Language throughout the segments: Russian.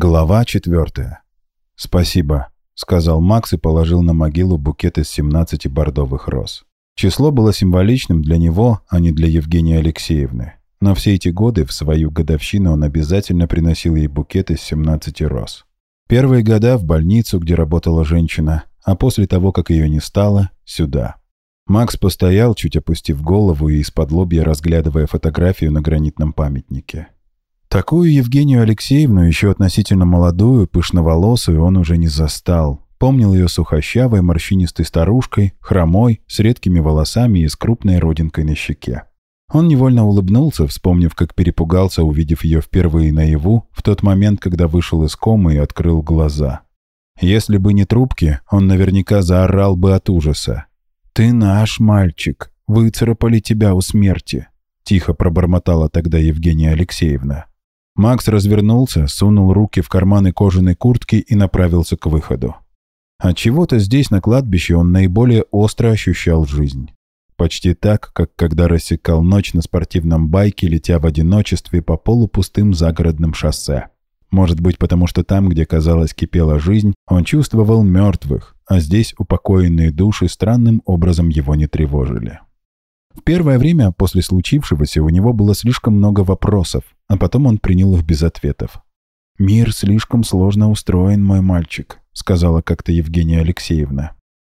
Глава 4. «Спасибо», — сказал Макс и положил на могилу букет из 17 бордовых роз. Число было символичным для него, а не для Евгении Алексеевны. Но все эти годы, в свою годовщину, он обязательно приносил ей букет из 17 роз. Первые года в больницу, где работала женщина, а после того, как ее не стало, сюда. Макс постоял, чуть опустив голову и из-под-лобья разглядывая фотографию на гранитном памятнике. Такую Евгению Алексеевну, еще относительно молодую, пышноволосую, он уже не застал. Помнил ее сухощавой, морщинистой старушкой, хромой, с редкими волосами и с крупной родинкой на щеке. Он невольно улыбнулся, вспомнив, как перепугался, увидев ее впервые наяву, в тот момент, когда вышел из комы и открыл глаза. Если бы не трубки, он наверняка заорал бы от ужаса. «Ты наш мальчик, выцарапали тебя у смерти», — тихо пробормотала тогда Евгения Алексеевна. Макс развернулся, сунул руки в карманы кожаной куртки и направился к выходу. Отчего-то здесь, на кладбище, он наиболее остро ощущал жизнь. Почти так, как когда рассекал ночь на спортивном байке, летя в одиночестве по полупустым загородным шоссе. Может быть, потому что там, где, казалось, кипела жизнь, он чувствовал мертвых, а здесь упокоенные души странным образом его не тревожили. В первое время после случившегося у него было слишком много вопросов, а потом он принял их без ответов. «Мир слишком сложно устроен, мой мальчик», — сказала как-то Евгения Алексеевна.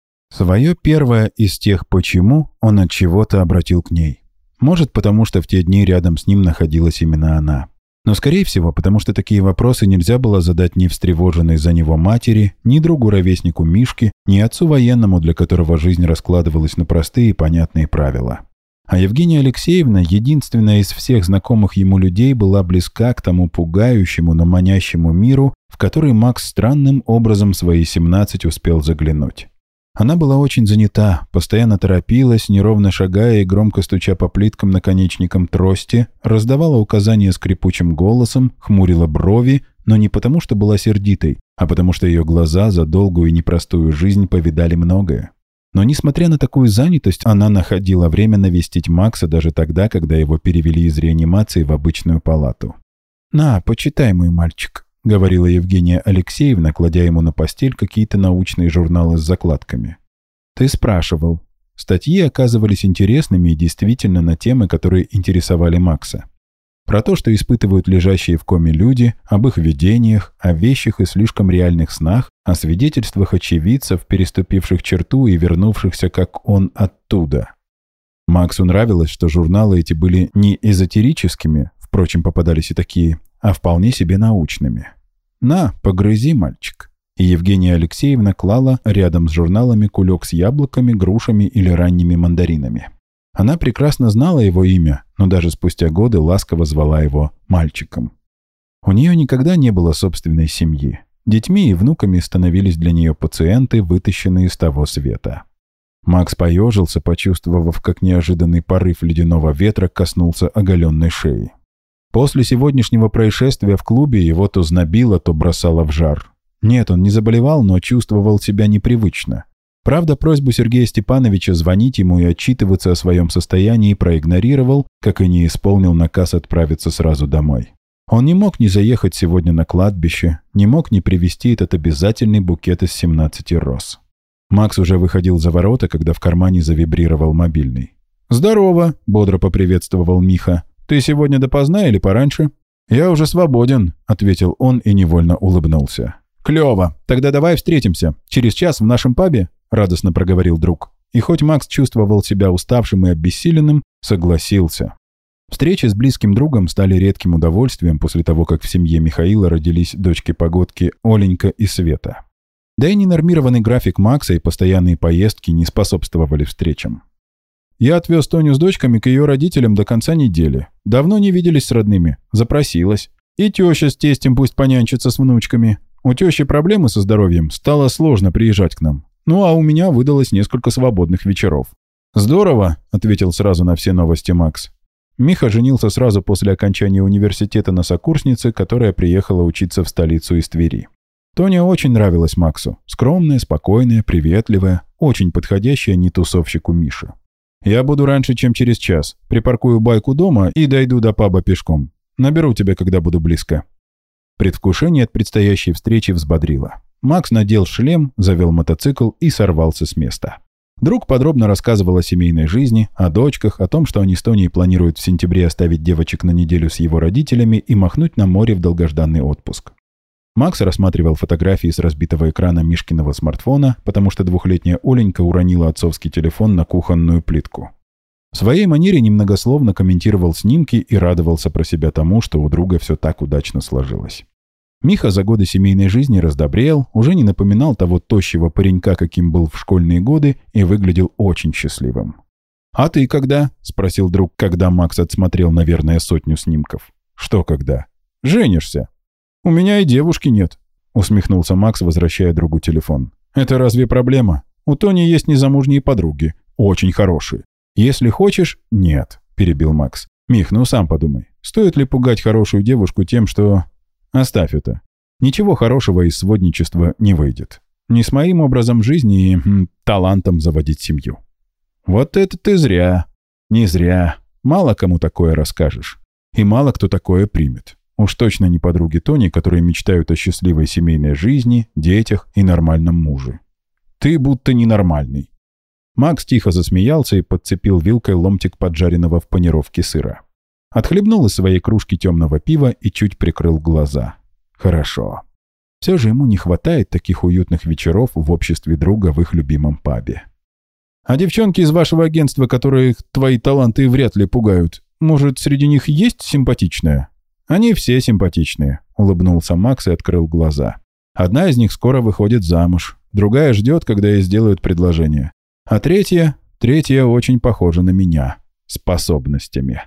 Свое первое из тех «почему» он от чего-то обратил к ней. Может, потому что в те дни рядом с ним находилась именно она. Но, скорее всего, потому что такие вопросы нельзя было задать ни встревоженной за него матери, ни другу-ровеснику Мишке, ни отцу военному, для которого жизнь раскладывалась на простые и понятные правила. А Евгения Алексеевна, единственная из всех знакомых ему людей, была близка к тому пугающему, но манящему миру, в который Макс странным образом в свои 17 успел заглянуть. Она была очень занята, постоянно торопилась, неровно шагая и громко стуча по плиткам наконечником трости, раздавала указания скрипучим голосом, хмурила брови, но не потому, что была сердитой, а потому что ее глаза за долгую и непростую жизнь повидали многое. Но, несмотря на такую занятость, она находила время навестить Макса даже тогда, когда его перевели из реанимации в обычную палату. «На, почитай, мой мальчик», — говорила Евгения Алексеевна, кладя ему на постель какие-то научные журналы с закладками. «Ты спрашивал». Статьи оказывались интересными и действительно на темы, которые интересовали Макса. Про то, что испытывают лежащие в коме люди, об их видениях, о вещих и слишком реальных снах, о свидетельствах очевидцев, переступивших черту и вернувшихся, как он, оттуда. Максу нравилось, что журналы эти были не эзотерическими, впрочем, попадались и такие, а вполне себе научными. «На, погрызи, мальчик». И Евгения Алексеевна клала рядом с журналами кулек с яблоками, грушами или ранними мандаринами. Она прекрасно знала его имя, но даже спустя годы ласково звала его мальчиком. У нее никогда не было собственной семьи. Детьми и внуками становились для нее пациенты, вытащенные из того света. Макс поежился, почувствовав, как неожиданный порыв ледяного ветра коснулся оголенной шеи. После сегодняшнего происшествия в клубе его то знобило, то бросало в жар. Нет, он не заболевал, но чувствовал себя непривычно. Правда, просьбу Сергея Степановича звонить ему и отчитываться о своем состоянии проигнорировал, как и не исполнил наказ отправиться сразу домой. Он не мог не заехать сегодня на кладбище, не мог не привезти этот обязательный букет из 17 роз. Макс уже выходил за ворота, когда в кармане завибрировал мобильный. «Здорово!» – бодро поприветствовал Миха. «Ты сегодня допоздна или пораньше?» «Я уже свободен», – ответил он и невольно улыбнулся. «Клево! Тогда давай встретимся. Через час в нашем пабе?» — радостно проговорил друг. И хоть Макс чувствовал себя уставшим и обессиленным, согласился. Встречи с близким другом стали редким удовольствием после того, как в семье Михаила родились дочки-погодки Оленька и Света. Да и ненормированный график Макса и постоянные поездки не способствовали встречам. «Я отвез Тоню с дочками к ее родителям до конца недели. Давно не виделись с родными. Запросилась. И теща с тестем пусть понянчится с внучками. У тещи проблемы со здоровьем, стало сложно приезжать к нам. Ну, а у меня выдалось несколько свободных вечеров». «Здорово», — ответил сразу на все новости Макс. Миха женился сразу после окончания университета на сокурснице, которая приехала учиться в столицу из Твери. Тоня очень нравилась Максу. Скромная, спокойная, приветливая, очень подходящая не тусовщику Миши. «Я буду раньше, чем через час. Припаркую байку дома и дойду до паба пешком. Наберу тебя, когда буду близко». Предвкушение от предстоящей встречи взбодрило. Макс надел шлем, завел мотоцикл и сорвался с места. Друг подробно рассказывал о семейной жизни, о дочках, о том, что они с Тоней планируют в сентябре оставить девочек на неделю с его родителями и махнуть на море в долгожданный отпуск. Макс рассматривал фотографии с разбитого экрана Мишкиного смартфона, потому что двухлетняя Оленька уронила отцовский телефон на кухонную плитку. В своей манере немногословно комментировал снимки и радовался про себя тому, что у друга все так удачно сложилось. Миха за годы семейной жизни раздобрел, уже не напоминал того тощего паренька, каким был в школьные годы, и выглядел очень счастливым. «А ты когда?» – спросил друг, когда Макс отсмотрел, наверное, 100 снимков. «Что когда?» «Женишься». «У меня и девушки нет», – усмехнулся Макс, возвращая другу телефон. «Это разве проблема? У Тони есть незамужние подруги. Очень хорошие. Если хочешь...» «Нет», – перебил Макс. «Мих, ну сам подумай. Стоит ли пугать хорошую девушку тем, что...» «Оставь это. Ничего хорошего из сводничества не выйдет. Не с моим образом жизни и талантом заводить семью». «Вот это ты зря. Не зря. Мало кому такое расскажешь. И мало кто такое примет. Уж точно не подруги Тони, которые мечтают о счастливой семейной жизни, детях и нормальном муже. Ты будто ненормальный». Макс тихо засмеялся и подцепил вилкой ломтик поджаренного в панировке сыра. Отхлебнул из своей кружки темного пива и чуть прикрыл глаза. Хорошо. Все же ему не хватает таких уютных вечеров в обществе друга в их любимом пабе. «А девчонки из вашего агентства, которые твои таланты вряд ли пугают, может, среди них есть симпатичная?» «Они все симпатичные», — улыбнулся Макс и открыл глаза. «Одна из них скоро выходит замуж, другая ждет, когда ей сделают предложение. А третья очень похожа на меня. Способностями».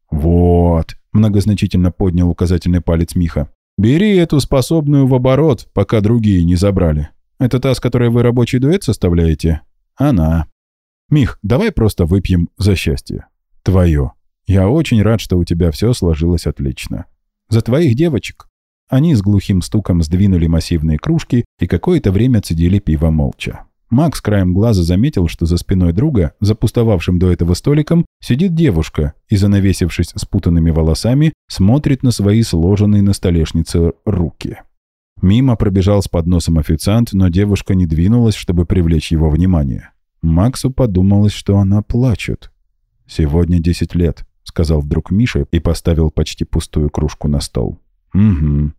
«Вот», — многозначительно поднял указательный палец Миха. «Бери эту способную в оборот, пока другие не забрали. Это та, с которой вы рабочий дуэт составляете?» «Она». «Мих, давай просто выпьем за счастье. Твое. Я очень рад, что у тебя все сложилось отлично. За твоих девочек». Они с глухим стуком сдвинули массивные кружки и какое-то время цедили пиво молча. Макс краем глаза заметил, что за спиной друга, запустовавшим до этого столиком, сидит девушка и, занавесившись спутанными волосами, смотрит на свои сложенные на столешнице руки. Мимо пробежал с подносом официант, но девушка не двинулась, чтобы привлечь его внимание. Максу подумалось, что она плачет. «Сегодня 10 лет», — сказал вдруг Миша и поставил почти пустую кружку на стол. «Угу».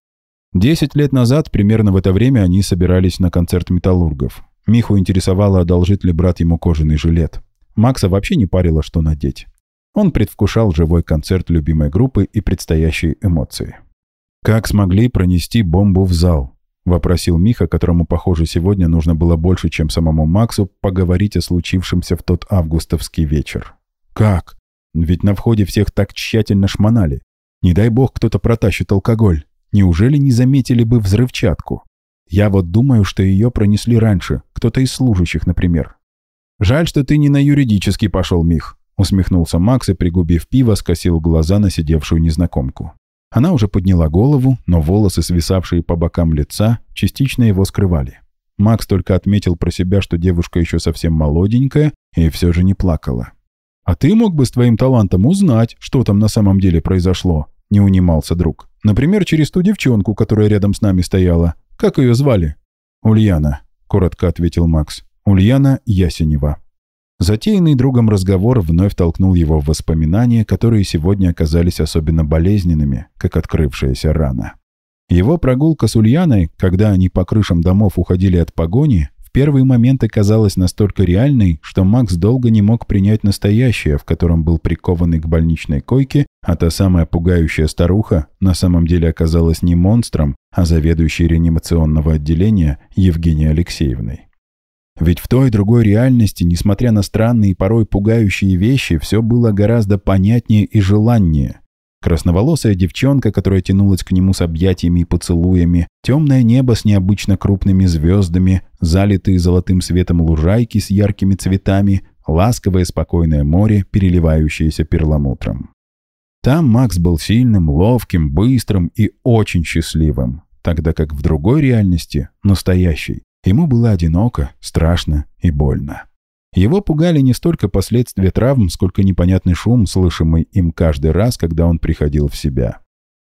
10 лет назад, примерно в это время, они собирались на концерт металлургов. Миху интересовало, одолжит ли брат ему кожаный жилет. Макса вообще не парило, что надеть. Он предвкушал живой концерт любимой группы и предстоящие эмоции. «Как смогли пронести бомбу в зал?» — вопросил Миха, которому, похоже, сегодня нужно было больше, чем самому Максу, поговорить о случившемся в тот августовский вечер. «Как? Ведь на входе всех так тщательно шмонали. Не дай бог кто-то протащит алкоголь. Неужели не заметили бы взрывчатку? Я вот думаю, что ее пронесли раньше, кто-то из служащих, например». «Жаль, что ты не на юридический пошел, Мих», — усмехнулся Макс и, пригубив пиво, скосил глаза на сидевшую незнакомку. Она уже подняла голову, но волосы, свисавшие по бокам лица, частично его скрывали. Макс только отметил про себя, что девушка еще совсем молоденькая и все же не плакала. «А ты мог бы с твоим талантом узнать, что там на самом деле произошло?» — не унимался друг. «Например, через ту девчонку, которая рядом с нами стояла. Как ее звали?» «Ульяна», — коротко ответил Макс. «Ульяна Ясенева». Затеянный другом разговор вновь толкнул его в воспоминания, которые сегодня оказались особенно болезненными, как открывшаяся рана. Его прогулка с Ульяной, когда они по крышам домов уходили от погони, в первый момент оказалась настолько реальной, что Макс долго не мог принять настоящее, в котором был прикованный к больничной койке, а та самая пугающая старуха на самом деле оказалась не монстром, а заведующей реанимационного отделения Евгенией Алексеевной. Ведь в той и другой реальности, несмотря на странные и порой пугающие вещи, все было гораздо понятнее и желаннее. Красноволосая девчонка, которая тянулась к нему с объятиями и поцелуями, темное небо с необычно крупными звездами, залитые золотым светом лужайки с яркими цветами, ласковое спокойное море, переливающееся перламутром. Там Макс был сильным, ловким, быстрым и очень счастливым, тогда как в другой реальности, настоящей, ему было одиноко, страшно и больно. Его пугали не столько последствия травм, сколько непонятный шум, слышимый им каждый раз, когда он приходил в себя.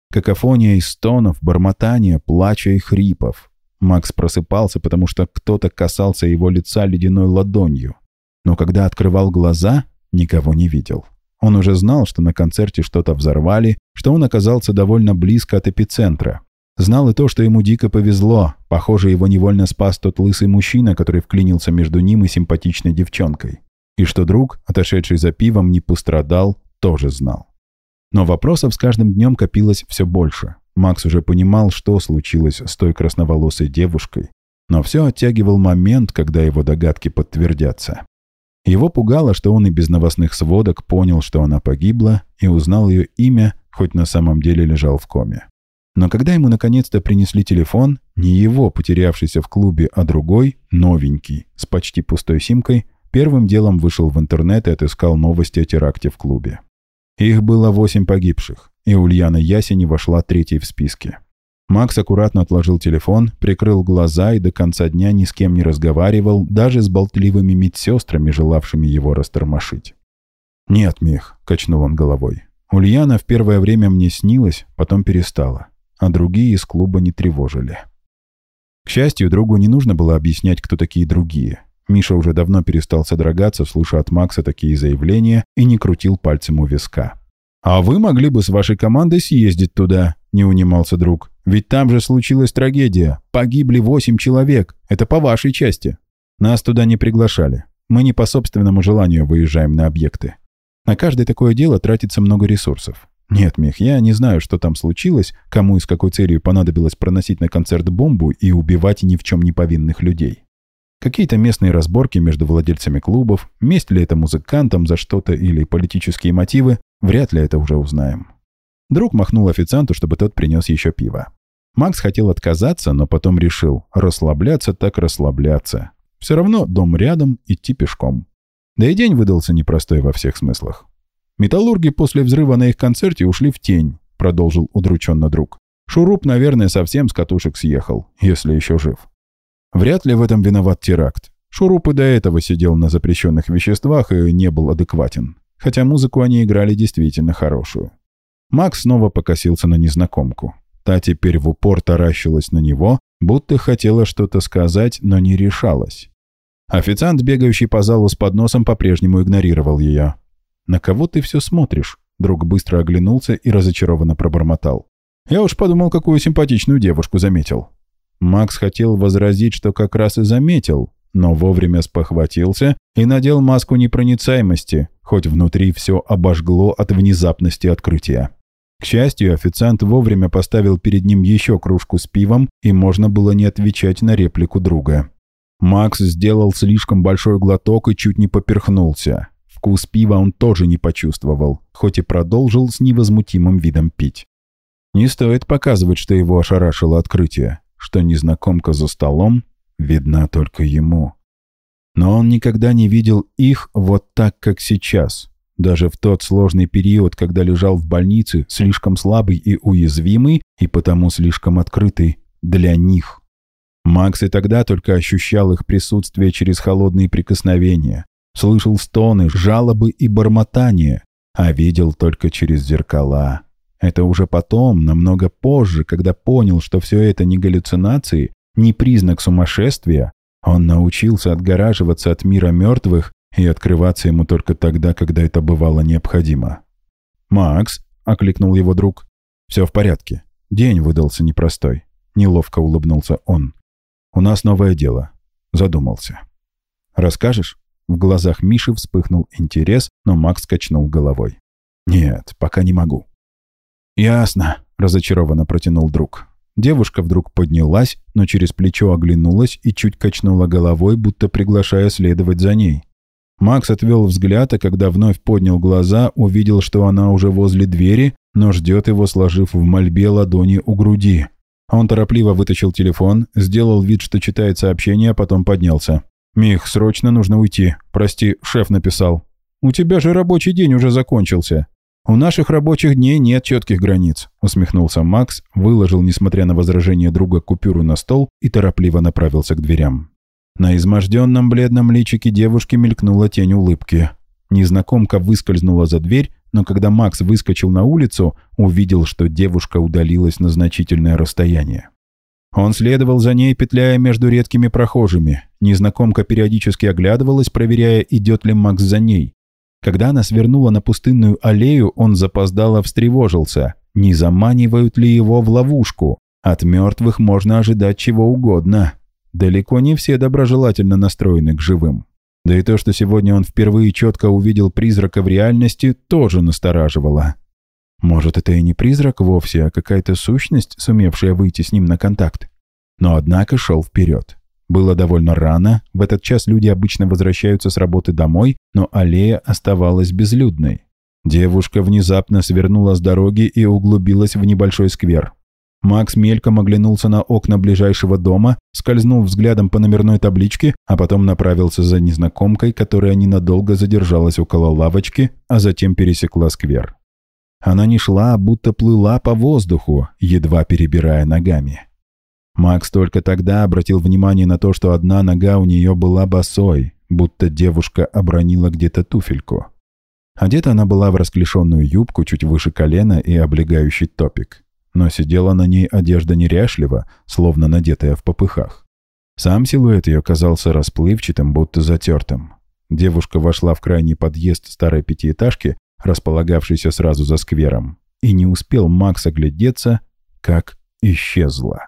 Какофония из стонов, бормотания, плача и хрипов. Макс просыпался, потому что кто-то касался его лица ледяной ладонью. Но когда открывал глаза, никого не видел. Он уже знал, что на концерте что-то взорвали, что он оказался довольно близко от эпицентра. Знал и то, что ему дико повезло. Похоже, его невольно спас тот лысый мужчина, который вклинился между ним и симпатичной девчонкой. И что друг, отошедший за пивом, не пострадал, тоже знал. Но вопросов с каждым днем копилось все больше. Макс уже понимал, что случилось с той красноволосой девушкой, но все оттягивал момент, когда его догадки подтвердятся. Его пугало, что он и без новостных сводок понял, что она погибла, и узнал ее имя, хоть на самом деле лежал в коме. Но когда ему наконец-то принесли телефон, не его, потерявшийся в клубе, а другой, новенький, с почти пустой симкой, первым делом вышел в интернет и отыскал новости о теракте в клубе. Их было 8 погибших, и Ульяна Ясень вошла 3-й в списке. Макс аккуратно отложил телефон, прикрыл глаза и до конца дня ни с кем не разговаривал, даже с болтливыми медсестрами, желавшими его растормошить. «Нет, Мих», — качнул он головой. «Ульяна в первое время мне снилась, потом перестала, а другие из клуба не тревожили». К счастью, другу не нужно было объяснять, кто такие другие. Миша уже давно перестал содрогаться, слыша от Макса такие заявления, и не крутил пальцем у виска. «А вы могли бы с вашей командой съездить туда», — не унимался друг. «Ведь там же случилась трагедия. Погибли 8 человек. Это по вашей части. Нас туда не приглашали. Мы не по собственному желанию выезжаем на объекты. На каждое такое дело тратится много ресурсов. Нет, Мих, я не знаю, что там случилось, кому и с какой целью понадобилось проносить на концерт бомбу и убивать ни в чем не повинных людей. Какие-то местные разборки между владельцами клубов, месть ли это музыкантам за что-то или политические мотивы, вряд ли это уже узнаем». Друг махнул официанту, чтобы тот принес еще пиво. Макс хотел отказаться, но потом решил, расслабляться так расслабляться. Все равно дом рядом, идти пешком. Да и день выдался непростой во всех смыслах. «Металлурги после взрыва на их концерте ушли в тень», — продолжил удрученно друг. «Шуруп, наверное, совсем с катушек съехал, если еще жив. Вряд ли в этом виноват теракт. Шуруп и до этого сидел на запрещенных веществах и не был адекватен. Хотя музыку они играли действительно хорошую». Макс снова покосился на незнакомку. Та теперь в упор таращилась на него, будто хотела что-то сказать, но не решалась. Официант, бегающий по залу с подносом, по-прежнему игнорировал ее. «На кого ты все смотришь?» Друг быстро оглянулся и разочарованно пробормотал. «Я уж подумал, какую симпатичную девушку заметил». Макс хотел возразить, что как раз и заметил, но вовремя спохватился и надел маску непроницаемости, хоть внутри все обожгло от внезапности открытия. К счастью, официант вовремя поставил перед ним еще кружку с пивом, и можно было не отвечать на реплику друга. Макс сделал слишком большой глоток и чуть не поперхнулся. Вкус пива он тоже не почувствовал, хоть и продолжил с невозмутимым видом пить. Не стоит показывать, что его ошарашило открытие, что незнакомка за столом видна только ему. Но он никогда не видел их вот так, как сейчас. Даже в тот сложный период, когда лежал в больнице, слишком слабый и уязвимый, и потому слишком открытый для них. Макс и тогда только ощущал их присутствие через холодные прикосновения, слышал стоны, жалобы и бормотания, а видел только через зеркала. Это уже потом, намного позже, когда понял, что все это не галлюцинации, не признак сумасшествия, он научился отгораживаться от мира мертвых и открываться ему только тогда, когда это бывало необходимо. «Макс», — окликнул его друг, — «все в порядке. День выдался непростой». Неловко улыбнулся он. «У нас новое дело». Задумался. «Расскажешь?» В глазах Миши вспыхнул интерес, но Макс качнул головой. «Нет, пока не могу». «Ясно», — разочарованно протянул друг. Девушка вдруг поднялась, но через плечо оглянулась и чуть качнула головой, будто приглашая следовать за ней. Макс отвел взгляд, а когда вновь поднял глаза, увидел, что она уже возле двери, но ждет его, сложив в мольбе ладони у груди. Он торопливо вытащил телефон, сделал вид, что читает сообщение, а потом поднялся. «Мих, срочно нужно уйти. Прости, шеф написал». «У тебя же рабочий день уже закончился». «У наших рабочих дней нет четких границ», — усмехнулся Макс, выложил, несмотря на возражение друга, купюру на стол и торопливо направился к дверям. На изможденном бледном личике девушки мелькнула тень улыбки. Незнакомка выскользнула за дверь, но когда Макс выскочил на улицу, увидел, что девушка удалилась на значительное расстояние. Он следовал за ней, петляя между редкими прохожими. Незнакомка периодически оглядывалась, проверяя, идет ли Макс за ней. Когда она свернула на пустынную аллею, он запоздало встревожился. Не заманивают ли его в ловушку? От мертвых можно ожидать чего угодно. Далеко не все доброжелательно настроены к живым. Да и то, что сегодня он впервые четко увидел призрака в реальности, тоже настораживало. Может, это и не призрак вовсе, а какая-то сущность, сумевшая выйти с ним на контакт. Но однако шел вперед. Было довольно рано, в этот час люди обычно возвращаются с работы домой, но аллея оставалась безлюдной. Девушка внезапно свернула с дороги и углубилась в небольшой сквер. Макс мельком оглянулся на окна ближайшего дома, скользнул взглядом по номерной табличке, а потом направился за незнакомкой, которая ненадолго задержалась около лавочки, а затем пересекла сквер. Она не шла, а будто плыла по воздуху, едва перебирая ногами. Макс только тогда обратил внимание на то, что одна нога у нее была босой, будто девушка обронила где-то туфельку. Одета она была в расклешенную юбку чуть выше колена и облегающий топик. Но сидела на ней одежда неряшливо, словно надетая в попыхах. Сам силуэт ее казался расплывчатым, будто затертым. Девушка вошла в крайний подъезд старой пятиэтажки, располагавшейся сразу за сквером, и не успел Макс оглядеться, как исчезла.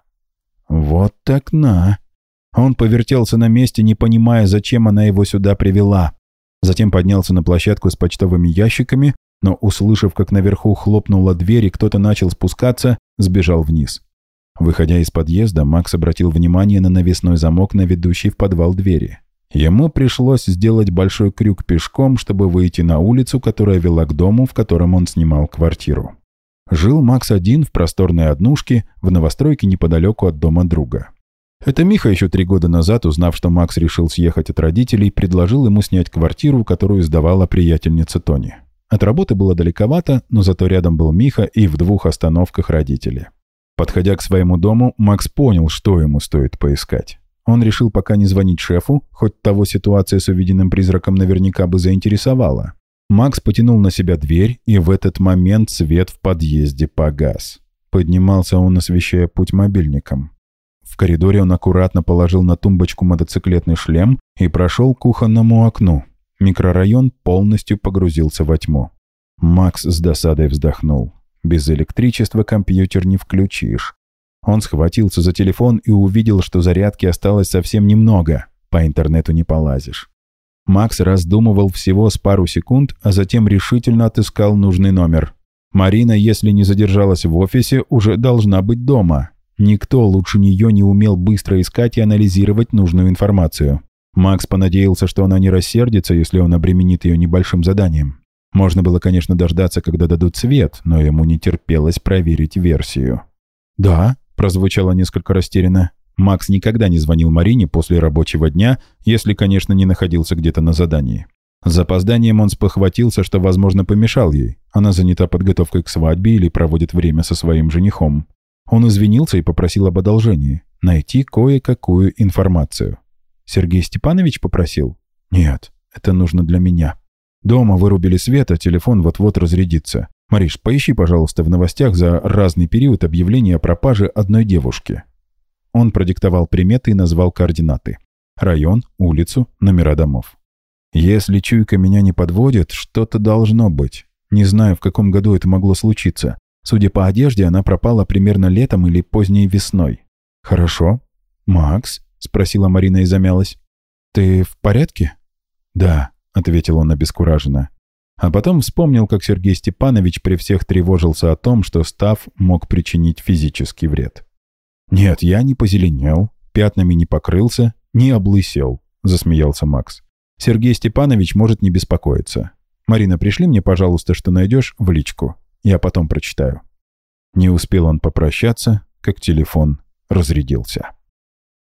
Вот так на! Он повертелся на месте, не понимая, зачем она его сюда привела. Затем поднялся на площадку с почтовыми ящиками, но, услышав, как наверху хлопнула дверь и кто-то начал спускаться, сбежал вниз. Выходя из подъезда, Макс обратил внимание на навесной замок на ведущей в подвал двери. Ему пришлось сделать большой крюк пешком, чтобы выйти на улицу, которая вела к дому, в котором он снимал квартиру. Жил Макс один в просторной однушке в новостройке неподалеку от дома друга. Это Миха еще 3 года назад, узнав, что Макс решил съехать от родителей, предложил ему снять квартиру, которую сдавала приятельница Тони. От работы было далековато, но зато рядом был Миха и в 2 остановках родители. Подходя к своему дому, Макс понял, что ему стоит поискать. Он решил пока не звонить шефу, хоть того ситуация с увиденным призраком наверняка бы заинтересовала. Макс потянул на себя дверь, и в этот момент свет в подъезде погас. Поднимался он, освещая путь мобильником. В коридоре он аккуратно положил на тумбочку мотоциклетный шлем и прошел к кухонному окну. Микрорайон полностью погрузился во тьму. Макс с досадой вздохнул. Без электричества компьютер не включишь. Он схватился за телефон и увидел, что зарядки осталось совсем немного. По интернету не полазишь. Макс раздумывал всего с пару секунд, а затем решительно отыскал нужный номер. Марина, если не задержалась в офисе, уже должна быть дома. Никто лучше нее не умел быстро искать и анализировать нужную информацию. Макс понадеялся, что она не рассердится, если он обременит ее небольшим заданием. Можно было, конечно, дождаться, когда дадут свет, но ему не терпелось проверить версию. «Да», – прозвучало несколько растерянно. Макс никогда не звонил Марине после рабочего дня, если, конечно, не находился где-то на задании. С запозданием он спохватился, что, возможно, помешал ей. Она занята подготовкой к свадьбе или проводит время со своим женихом. Он извинился и попросил об одолжении – найти кое-какую информацию. Сергей Степанович попросил? Нет, это нужно для меня. Дома вырубили свет, а телефон вот-вот разрядится. Мариш, поищи, пожалуйста, в новостях за разный период объявления о пропаже одной девушки. Он продиктовал приметы и назвал координаты. Район, улицу, номера домов. Если чуйка меня не подводит, что-то должно быть. Не знаю, в каком году это могло случиться. Судя по одежде, она пропала примерно летом или поздней весной. Хорошо. Макс? — спросила Марина и замялась. «Ты в порядке?» «Да», — ответил он обескураженно. А потом вспомнил, как Сергей Степанович при всех тревожился о том, что Став мог причинить физический вред. «Нет, я не позеленел, пятнами не покрылся, не облысел», — засмеялся Макс. «Сергей Степанович может не беспокоиться. Марина, пришли мне, пожалуйста, что найдешь, в личку. Я потом прочитаю». Не успел он попрощаться, как телефон разрядился.